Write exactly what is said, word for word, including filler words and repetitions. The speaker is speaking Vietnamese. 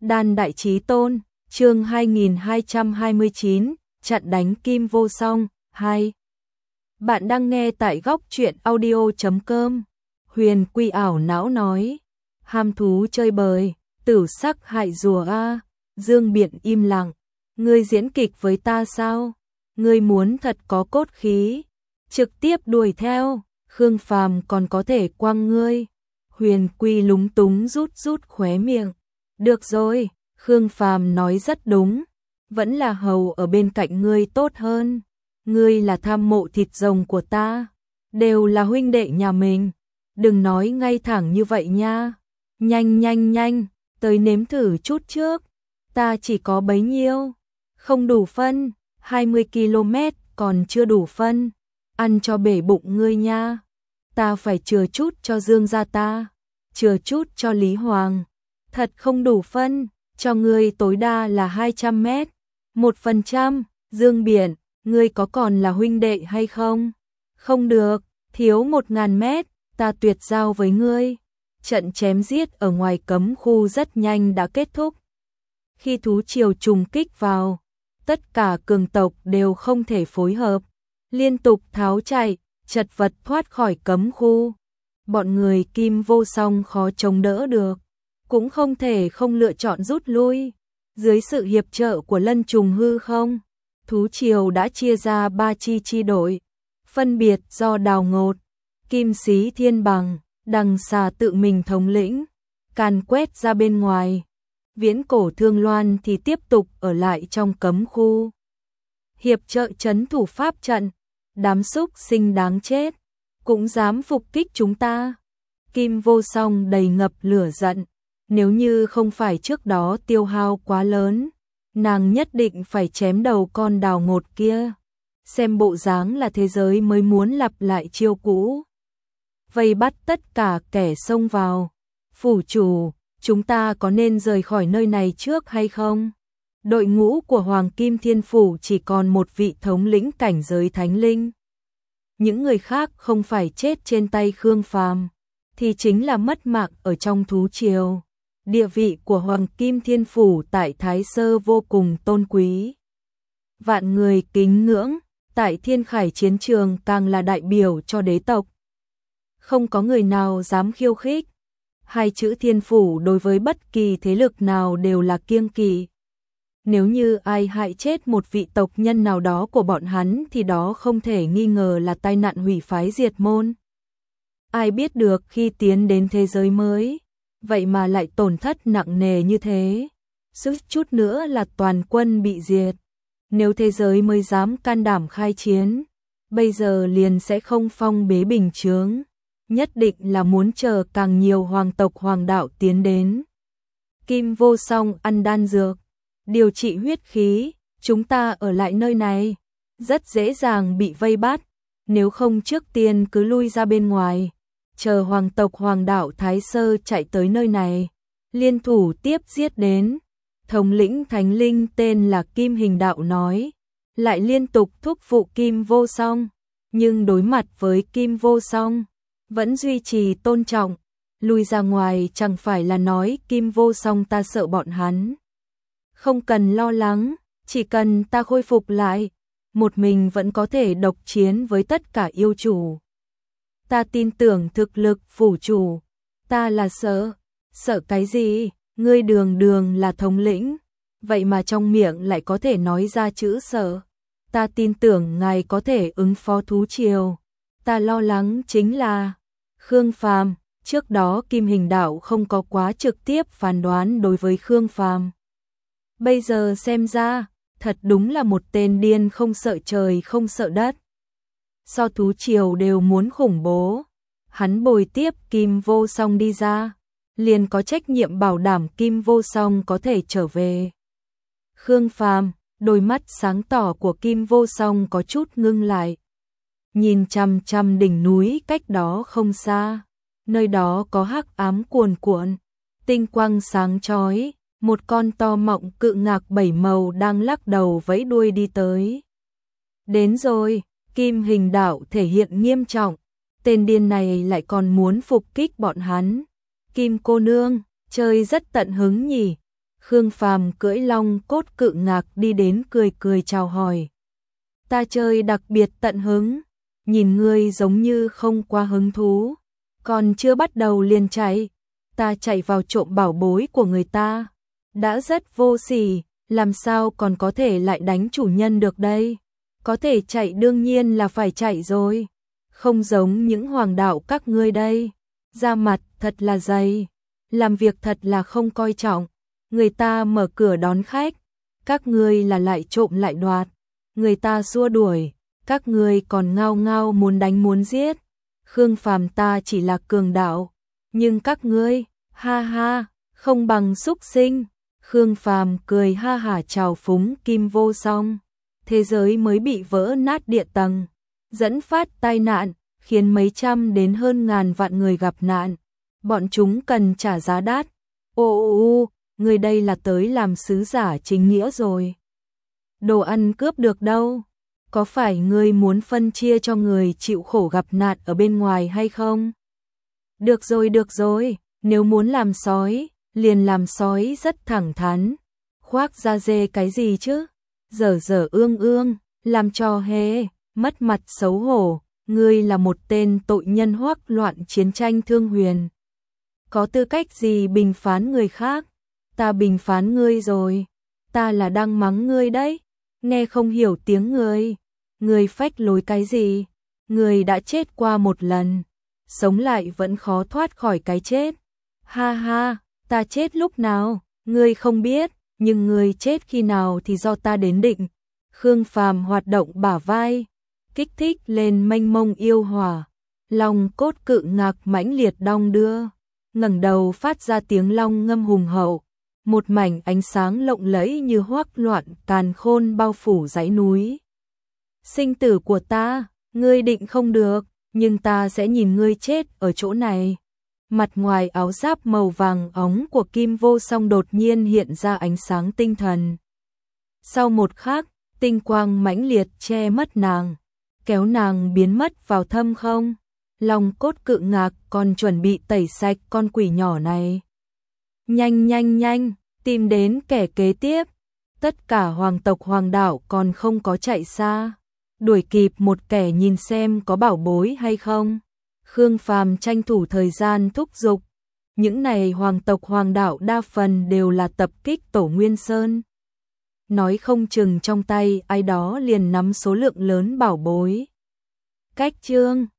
Đan Đại Chí Tôn, chương hai nghìn hai trăm hai mươi chín, chặn đánh Kim Vô Song, hai. Bạn đang nghe tại góc truyện audio chấm com. Huyền Quy ảo não nói, ham thú chơi bời, tử sắc hại rùa a. Dương Biện im lặng, ngươi diễn kịch với ta sao? Ngươi muốn thật có cốt khí, trực tiếp đuổi theo, Khương Phàm còn có thể quăng ngươi. Huyền Quy lúng túng rút rút khóe miệng. Được rồi, Khương Phàm nói rất đúng, vẫn là hầu ở bên cạnh ngươi tốt hơn. Ngươi là tham mộ thịt rồng của ta, đều là huynh đệ nhà mình, đừng nói ngay thẳng như vậy nha. Nhanh nhanh nhanh, tới nếm thử chút trước, ta chỉ có bấy nhiêu, không đủ phân, hai mươi ki lô mét còn chưa đủ phân, ăn cho bể bụng ngươi nha. Ta phải chừa chút cho Dương gia ta, chừa chút cho Lý Hoàng. Thật không đủ phân, cho ngươi tối đa là hai trăm mét, một phần trăm. Dương Biển, ngươi có còn là huynh đệ hay không? Không được, thiếu một ngàn mét, ta tuyệt giao với ngươi. Trận chém giết ở ngoài cấm khu rất nhanh đã kết thúc. Khi thú triều trùng kích vào, tất cả cường tộc đều không thể phối hợp, liên tục tháo chạy, chật vật thoát khỏi cấm khu. Bọn người Kim Vô Song khó chống đỡ được, cũng không thể không lựa chọn rút lui. Dưới sự hiệp trợ của Lân Trùng hư không, thú triều đã chia ra ba chi chi đội, phân biệt do Đào Ngột, Kim Xí Thiên Bằng, Đằng Xà tự mình thống lĩnh, càn quét ra bên ngoài. Viễn Cổ Thương Loan thì tiếp tục ở lại trong cấm khu, hiệp trợ trấn thủ pháp trận. Đám súc sinh đáng chết, cũng dám phục kích chúng ta. Kim Vô Song đầy ngập lửa giận, nếu như không phải trước đó tiêu hao quá lớn, nàng nhất định phải chém đầu con Đào Ngột kia. Xem bộ dáng là thế giới mới muốn lặp lại chiêu cũ, vây bắt tất cả kẻ xông vào. Phủ chủ, chúng ta có nên rời khỏi nơi này trước hay không? Đội ngũ của Hoàng Kim Thiên Phủ chỉ còn một vị thống lĩnh cảnh giới thánh linh. Những người khác không phải chết trên tay Khương Phàm, thì chính là mất mạng ở trong thú triều. Địa vị của Hoàng Kim Thiên Phủ tại Thái Sơ vô cùng tôn quý, vạn người kính ngưỡng, tại Thiên Khải chiến trường càng là đại biểu cho đế tộc. Không có người nào dám khiêu khích. Hai chữ Thiên Phủ đối với bất kỳ thế lực nào đều là kiêng kỵ. Nếu như ai hại chết một vị tộc nhân nào đó của bọn hắn thì đó không thể nghi ngờ là tai nạn hủy phái diệt môn. Ai biết được khi tiến đến thế giới mới, vậy mà lại tổn thất nặng nề như thế. Suýt chút nữa là toàn quân bị diệt. Nếu thế giới mới dám can đảm khai chiến, bây giờ liền sẽ không phong bế bình chướng, nhất định là muốn chờ càng nhiều hoàng tộc hoàng đạo tiến đến. Kim Vô Song ăn đan dược, điều trị huyết khí, chúng ta ở lại nơi này, rất dễ dàng bị vây bắt, nếu không trước tiên cứ lui ra bên ngoài, chờ hoàng tộc hoàng đạo Thái Sơ chạy tới nơi này, liên thủ tiếp giết đến. Thống lĩnh thánh linh tên là Kim Hình Đạo nói, lại liên tục thúc phụ Kim Vô Song, nhưng đối mặt với Kim Vô Song, vẫn duy trì tôn trọng, lui ra ngoài chẳng phải là nói Kim Vô Song ta sợ bọn hắn. Không cần lo lắng, chỉ cần ta khôi phục lại, một mình vẫn có thể độc chiến với tất cả yêu chủ. Ta tin tưởng thực lực phủ chủ, ta là sợ, sợ cái gì, ngươi đường đường là thống lĩnh, vậy mà trong miệng lại có thể nói ra chữ sợ. Ta tin tưởng ngài có thể ứng phó thú triều, ta lo lắng chính là Khương Phàm. Trước đó Kim Hình Đạo không có quá trực tiếp phán đoán đối với Khương Phàm. Bây giờ xem ra, thật đúng là một tên điên không sợ trời không sợ đất. So thú triều đều muốn khủng bố. Hắn bồi tiếp Kim Vô Song đi ra, liền có trách nhiệm bảo đảm Kim Vô Song có thể trở về. Khương Phàm, đôi mắt sáng tỏ của Kim Vô Song có chút ngưng lại. Nhìn chằm chằm đỉnh núi cách đó không xa, nơi đó có hắc ám cuồn cuộn, tinh quang sáng chói. Một con to mọng cự ngạc bảy màu đang lắc đầu vẫy đuôi đi tới. Đến rồi, Kim Hình Đạo thể hiện nghiêm trọng, tên điên này lại còn muốn phục kích bọn hắn. Kim cô nương, chơi rất tận hứng nhỉ, Khương Phàm cưỡi long cốt cự ngạc đi đến cười cười chào hỏi. Ta chơi đặc biệt tận hứng, nhìn ngươi giống như không quá hứng thú, còn chưa bắt đầu liền chạy, ta chạy vào trộm bảo bối của người ta, đã rất vô sỉ, làm sao còn có thể lại đánh chủ nhân được đây? Có thể chạy đương nhiên là phải chạy rồi, không giống những hoàng đạo các ngươi đây, da mặt thật là dày, làm việc thật là không coi trọng, người ta mở cửa đón khách, các ngươi là lại trộm lại đoạt, người ta xua đuổi, các ngươi còn ngao ngao muốn đánh muốn giết. Khương Phàm ta chỉ là cường đạo, nhưng các ngươi, ha ha, không bằng súc sinh. Khương Phàm cười ha hả chào phúng Kim Vô Song. Thế giới mới bị vỡ nát địa tầng, dẫn phát tai nạn, khiến mấy trăm đến hơn ngàn vạn người gặp nạn. Bọn chúng cần trả giá đắt. Ô ô ô, người đây là tới làm sứ giả chính nghĩa rồi. Đồ ăn cướp được đâu? Có phải ngươi muốn phân chia cho người chịu khổ gặp nạn ở bên ngoài hay không? Được rồi được rồi, nếu muốn làm sói, liền làm sói rất thẳng thắn. Khoác da dê cái gì chứ? Dở dở ương ương, làm cho hề, mất mặt xấu hổ, ngươi là một tên tội nhân hoắc loạn chiến tranh thương huyền. Có tư cách gì bình phán người khác? Ta bình phán ngươi rồi, ta là đang mắng ngươi đấy, nghe không hiểu tiếng ngươi. Ngươi phách lối cái gì? Ngươi đã chết qua một lần, sống lại vẫn khó thoát khỏi cái chết. Ha ha, ta chết lúc nào? Ngươi không biết, nhưng ngươi chết khi nào thì do ta đến định. Khương Phàm hoạt động bả vai, kích thích lên mênh mông yêu hỏa. Long cốt cự ngạc mãnh liệt đong đưa, ngẩng đầu phát ra tiếng long ngâm hùng hậu. Một mảnh ánh sáng lộng lẫy như hoắc loạn càn khôn bao phủ dãy núi. Sinh tử của ta, ngươi định không được, nhưng ta sẽ nhìn ngươi chết ở chỗ này. Mặt ngoài áo giáp màu vàng óng của Kim Vô Song đột nhiên hiện ra ánh sáng tinh thần. Sau một khắc, tinh quang mãnh liệt che mất nàng, kéo nàng biến mất vào thâm không. Long cốt cự ngạc còn chuẩn bị tẩy sạch con quỷ nhỏ này. Nhanh nhanh nhanh, tìm đến kẻ kế tiếp. Tất cả hoàng tộc hoàng đạo còn không có chạy xa, đuổi kịp một kẻ nhìn xem có bảo bối hay không. Khương Phàm tranh thủ thời gian thúc giục. Những này hoàng tộc hoàng đạo đa phần đều là tập kích Tổ Nguyên Sơn. Nói không chừng trong tay ai đó liền nắm số lượng lớn bảo bối. Cách chương